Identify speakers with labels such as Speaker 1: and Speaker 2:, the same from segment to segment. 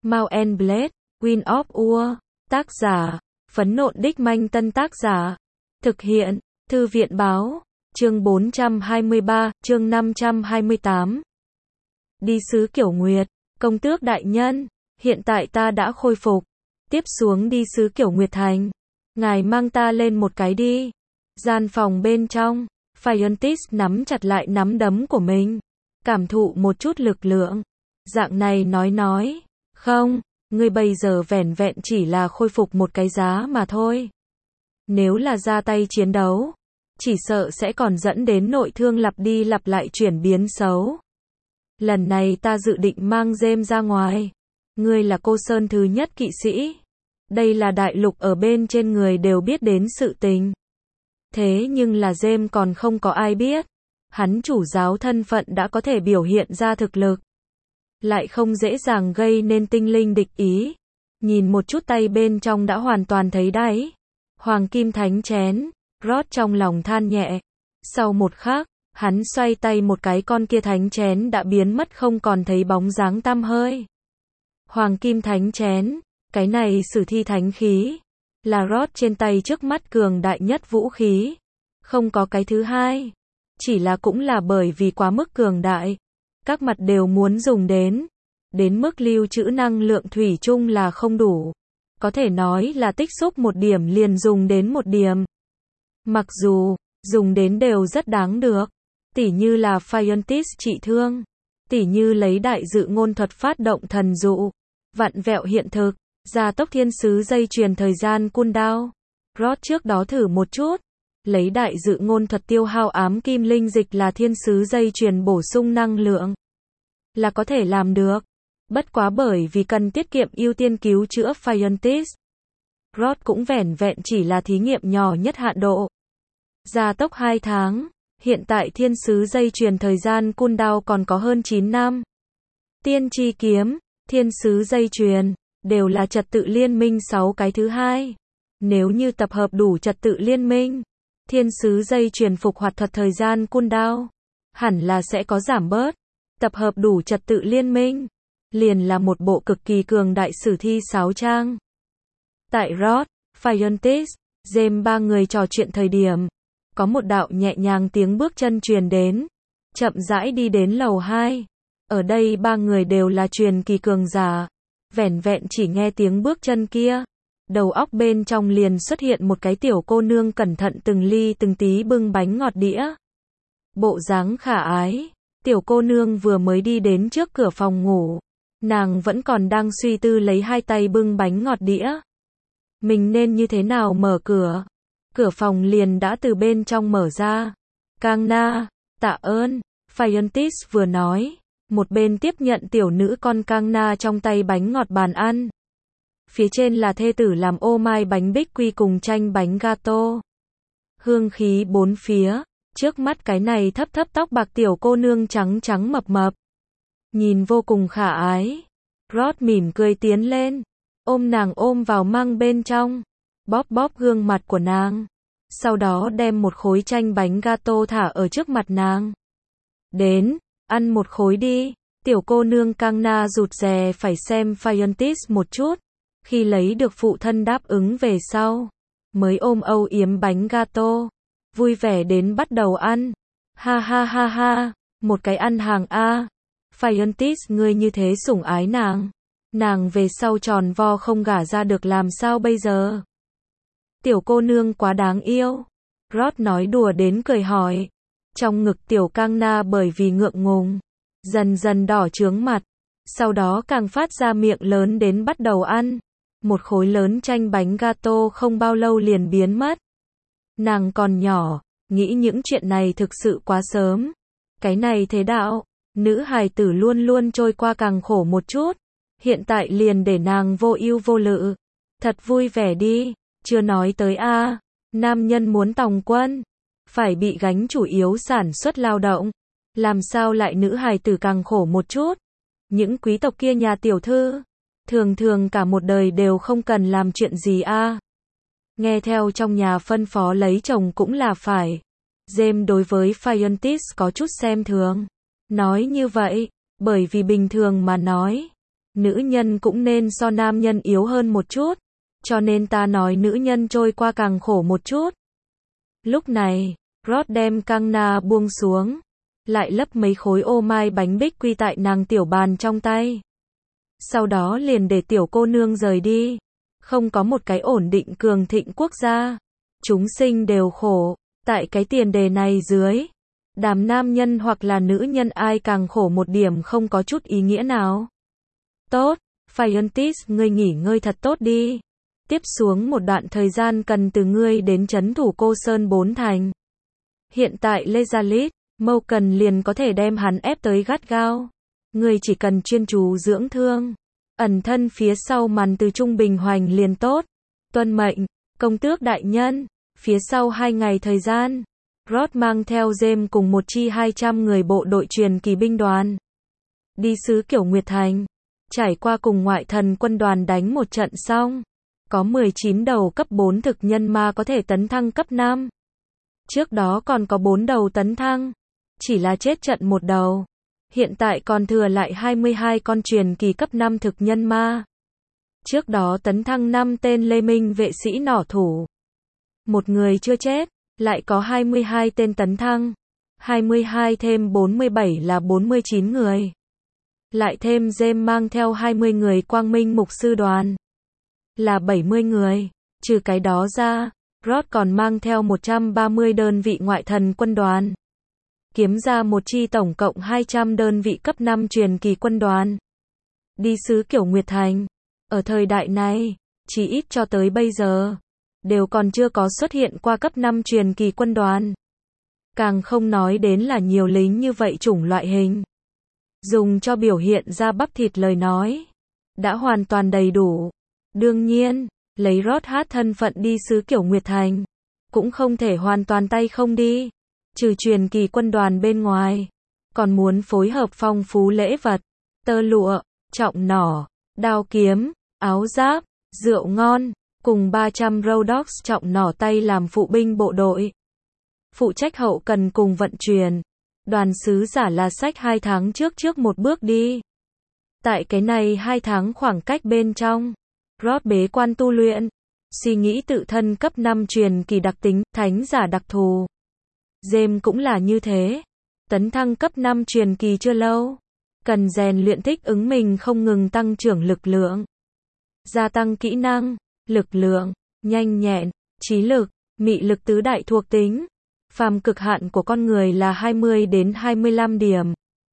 Speaker 1: Mount and Blade, Wind of War, tác giả, Phấn Nộn Đích Manh Tân tác giả, thực hiện, Thư viện báo, chương 423, chương 528. Đi sứ Kiểu Nguyệt, công tước đại nhân, hiện tại ta đã khôi phục, tiếp xuống đi sứ Kiểu Nguyệt thành, ngài mang ta lên một cái đi. Gian phòng bên trong, Phiontis nắm chặt lại nắm đấm của mình, cảm thụ một chút lực lượng. Dạng này nói, không, ngươi bây giờ vẻn vẹn chỉ là khôi phục một cái giá mà thôi. Nếu là ra tay chiến đấu, chỉ sợ sẽ còn dẫn đến nội thương lặp đi lặp lại chuyển biến xấu. Lần này ta dự định mang James ra ngoài. Ngươi là cô Sơn thứ nhất kỵ sĩ. Đây là đại lục ở bên trên người đều biết đến sự tình. Thế nhưng là James còn không có ai biết. Hắn chủ giáo thân phận đã có thể biểu hiện ra thực lực. Lại không dễ dàng gây nên tinh linh địch ý. Nhìn một chút tay bên trong đã hoàn toàn thấy đáy. Hoàng kim thánh chén, Rod trong lòng than nhẹ. Sau một khắc, hắn xoay tay một cái con kia thánh chén đã biến mất không còn thấy bóng dáng tăm hơi. Hoàng kim thánh chén, cái này sử thi thánh khí, là Rod trên tay trước mắt cường đại nhất vũ khí. Không có cái thứ hai. Chỉ là cũng là bởi vì quá mức cường đại. Các mặt đều muốn dùng đến mức lưu trữ năng lượng thủy chung là không đủ. Có thể nói là tích xúc một điểm liền dùng đến một điểm. Mặc dù, dùng đến đều rất đáng được. Tỉ như là Phiontis trị thương. Tỉ như lấy đại dự ngôn thuật phát động thần dụ. Vặn vẹo hiện thực. Gia tốc thiên sứ dây chuyền thời gian cooldown. Rod trước đó thử một chút. Lấy đại dự ngôn thuật tiêu hao ám kim linh dịch là thiên sứ dây chuyền bổ sung năng lượng. Là có thể làm được. Bất quá bởi vì cần tiết kiệm ưu tiên cứu chữa Phiontis. Rod cũng vẻn vẹn chỉ là thí nghiệm nhỏ nhất hạn độ. Gia tốc 2 tháng. Hiện tại thiên sứ dây chuyền thời gian cooldown còn có hơn 9 năm. Tiên tri kiếm, thiên sứ dây chuyền, đều là trật tự liên minh 6 cái thứ hai. Nếu như tập hợp đủ trật tự liên minh, thiên sứ dây chuyền phục hoạt thuật thời gian cooldown, hẳn là sẽ có giảm bớt. Tập hợp đủ trật tự liên minh, liền là một bộ cực kỳ cường đại sử thi 6 trang. Tại Rod, Phiontis, James ba người trò chuyện thời điểm, có một đạo nhẹ nhàng tiếng bước chân truyền đến, chậm rãi đi đến lầu 2. Ở đây ba người đều là truyền kỳ cường giả, vẻn vẹn chỉ nghe tiếng bước chân kia, đầu óc bên trong liền xuất hiện một cái tiểu cô nương cẩn thận từng ly từng tí bưng bánh ngọt đĩa. Bộ dáng khả ái, tiểu cô nương vừa mới đi đến trước cửa phòng ngủ, nàng vẫn còn đang suy tư lấy hai tay bưng bánh ngọt đĩa. Mình nên như thế nào mở cửa? Cửa phòng liền đã từ bên trong mở ra. Kangna, tạ ơn, Phiontis vừa nói, một bên tiếp nhận tiểu nữ con Kangna trong tay bánh ngọt bàn ăn. Phía trên là thê tử làm ô mai bánh bích quy cùng chanh bánh gato. Hương khí bốn phía, trước mắt cái này thấp thấp tóc bạc tiểu cô nương trắng trắng mập mập. Nhìn vô cùng khả ái. Rod mỉm cười tiến lên, ôm nàng ôm vào mang bên trong, bóp bóp gương mặt của nàng. Sau đó đem một khối chanh bánh gato thả ở trước mặt nàng. Đến, ăn một khối đi. Tiểu cô nương Kangna rụt rè phải xem Phiontis một chút. Khi lấy được phụ thân đáp ứng về sau, mới ôm âu yếm bánh gato, vui vẻ đến bắt đầu ăn. Ha ha ha ha, một cái ăn hàng A. Phiontis ngươi như thế sủng ái nàng. Nàng về sau tròn vo không gả ra được làm sao bây giờ? Tiểu cô nương quá đáng yêu. Rod nói đùa đến cười hỏi. Trong ngực tiểu Kangna bởi vì ngượng ngùng, dần dần đỏ chướng mặt. Sau đó càng phát ra miệng lớn đến bắt đầu ăn. Một khối lớn chanh bánh gato không bao lâu liền biến mất. Nàng còn nhỏ, nghĩ những chuyện này thực sự quá sớm. Cái này thế đạo, nữ hài tử luôn luôn trôi qua càng khổ một chút. Hiện tại liền để nàng vô ưu vô lự. Thật vui vẻ đi, chưa nói tới a, nam nhân muốn tòng quân, phải bị gánh chủ yếu sản xuất lao động. Làm sao lại nữ hài tử càng khổ một chút? Những quý tộc kia nhà tiểu thư, thường thường cả một đời đều không cần làm chuyện gì a. Nghe theo trong nhà phân phó lấy chồng cũng là phải. James đối với Phiontis có chút xem thường. Nói như vậy, bởi vì bình thường mà nói, Nữ nhân cũng nên so nam nhân yếu hơn một chút, cho nên ta nói nữ nhân trôi qua càng khổ một chút. Lúc này, Rod đem căng na buông xuống, lại lấp mấy khối ô mai bánh bích quy tại nàng tiểu bàn trong tay. Sau đó liền để tiểu cô nương rời đi. Không có một cái ổn định cường thịnh quốc gia. Chúng sinh đều khổ. Tại cái tiền đề này dưới, đám nam nhân hoặc là nữ nhân ai càng khổ một điểm không có chút ý nghĩa nào. Tốt, Phiontis, ngươi nghỉ ngơi thật tốt đi. Tiếp xuống một đoạn thời gian cần từ ngươi đến trấn thủ Cô Sơn 4 thành. Hiện tại Lezalit, Mâu-cần liền có thể đem hắn ép tới gắt gao. Ngươi chỉ cần chuyên chú dưỡng thương, ẩn thân phía sau màn từ trung bình hoành liền tốt. Tuân mệnh, công tước đại nhân. Phía sau 2 ngày thời gian, Rod mang theo James cùng một chi 200 người bộ đội truyền kỳ binh đoàn đi xứ Kiểu Nguyệt Thành. Trải qua cùng ngoại thần quân đoàn đánh một trận xong, có 19 đầu cấp 4 thực nhân ma có thể tấn thăng cấp 5. Trước đó còn có 4 đầu tấn thăng, chỉ là chết trận một đầu. Hiện tại còn thừa lại 22 con truyền kỳ cấp 5 thực nhân ma. Trước đó tấn thăng 5 tên Lê Minh vệ sĩ nỏ thủ. Một người chưa chết, lại có 22 tên tấn thăng. 22 thêm 47 là 49 người. Lại thêm James mang theo 20 người quang minh mục sư đoàn. Là 70 người. Trừ cái đó ra, Rod còn mang theo 130 đơn vị ngoại thần quân đoàn. Kiếm ra một chi tổng cộng 200 đơn vị cấp 5 truyền kỳ quân đoàn. Đi xứ Kiểu Nguyệt Thành. Ở thời đại này, chỉ ít cho tới bây giờ, đều còn chưa có xuất hiện qua cấp 5 truyền kỳ quân đoàn. Càng không nói đến là nhiều lính như vậy chủng loại hình. Dùng cho biểu hiện ra bắp thịt lời nói. Đã hoàn toàn đầy đủ. Đương nhiên, lấy Rod hát thân phận đi xứ Kiểu Nguyệt Thành. Cũng không thể hoàn toàn tay không đi. Trừ truyền kỳ quân đoàn bên ngoài. Còn muốn phối hợp phong phú lễ vật. Tơ lụa, trọng nỏ, đao kiếm, áo giáp, rượu ngon. Cùng 300 Rhodox trọng nỏ tay làm phụ binh bộ đội. Phụ trách hậu cần cùng vận chuyển. Đoàn sứ giả là sách 2 tháng trước một bước đi. Tại cái này 2 tháng khoảng cách bên trong, Rod bế quan tu luyện, suy nghĩ tự thân cấp 5 truyền kỳ đặc tính, thánh giả đặc thù. James cũng là như thế. Tấn thăng cấp 5 truyền kỳ chưa lâu, cần rèn luyện thích ứng mình không ngừng tăng trưởng lực lượng, gia tăng kỹ năng, lực lượng, nhanh nhẹn, trí lực, mị lực tứ đại thuộc tính. Phàm cực hạn của con người là 20 đến 25 điểm.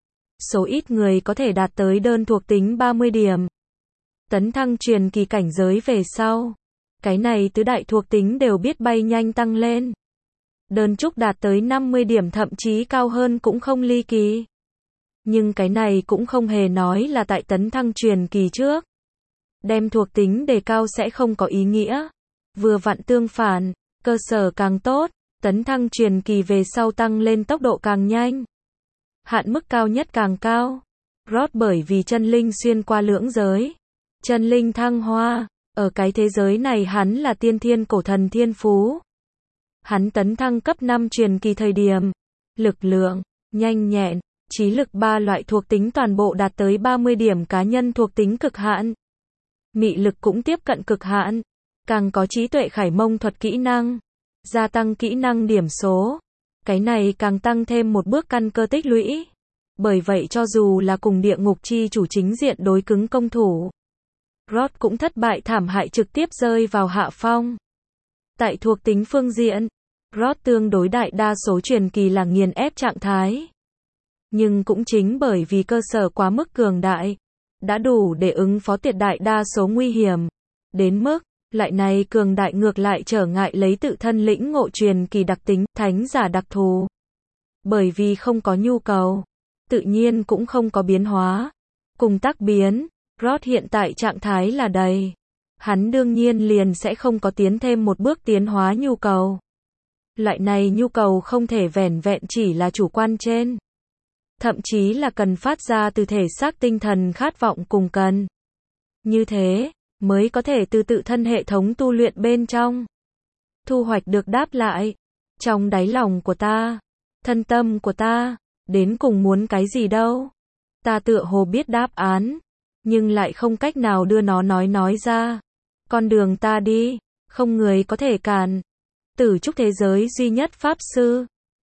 Speaker 1: Số ít người có thể đạt tới đơn thuộc tính 30 điểm. Tấn thăng truyền kỳ cảnh giới về sau, cái này tứ đại thuộc tính đều biết bay nhanh tăng lên. Đơn trúc đạt tới 50 điểm thậm chí cao hơn cũng không ly kỳ. Nhưng cái này cũng không hề nói là tại tấn thăng truyền kỳ trước. Đem thuộc tính đề cao sẽ không có ý nghĩa. Vừa vặn tương phản, cơ sở càng tốt, tấn thăng truyền kỳ về sau tăng lên tốc độ càng nhanh. Hạn mức cao nhất càng cao. Rod bởi vì chân linh xuyên qua lưỡng giới. Chân linh thăng hoa, ở cái thế giới này hắn là tiên thiên cổ thần thiên phú. Hắn tấn thăng cấp 5 truyền kỳ thời điểm, lực lượng, nhanh nhẹn, trí lực 3 loại thuộc tính toàn bộ đạt tới 30 điểm cá nhân thuộc tính cực hạn. Mị lực cũng tiếp cận cực hạn, càng có trí tuệ khải mông thuật kỹ năng, gia tăng kỹ năng điểm số. Cái này càng tăng thêm một bước căn cơ tích lũy. Bởi vậy cho dù là cùng địa ngục chi chủ chính diện đối cứng công thủ, Rod cũng thất bại thảm hại trực tiếp rơi vào hạ phong. Tại thuộc tính phương diện, Rod tương đối đại đa số truyền kỳ là nghiền ép trạng thái. Nhưng cũng chính bởi vì cơ sở quá mức cường đại, đã đủ để ứng phó tuyệt đại đa số nguy hiểm. Đến mức, lại này cường đại ngược lại trở ngại lấy tự thân lĩnh ngộ truyền kỳ đặc tính, thánh giả đặc thù. Bởi vì không có nhu cầu, tự nhiên cũng không có biến hóa. Cùng tác biến, Rod hiện tại trạng thái là đầy. Hắn đương nhiên liền sẽ không có tiến thêm một bước tiến hóa nhu cầu. Loại này nhu cầu không thể vẻn vẹn chỉ là chủ quan trên. Thậm chí là cần phát ra từ thể xác tinh thần khát vọng cùng cần. Như thế, mới có thể từ tự thân hệ thống tu luyện bên trong. Thu hoạch được đáp lại. Trong đáy lòng của ta, thân tâm của ta, đến cùng muốn cái gì đâu. Ta tựa hồ biết đáp án. nhưng lại không cách nào đưa nó nói ra. Con đường ta đi, không người có thể cản. Tử trúc thế giới duy nhất Pháp Sư,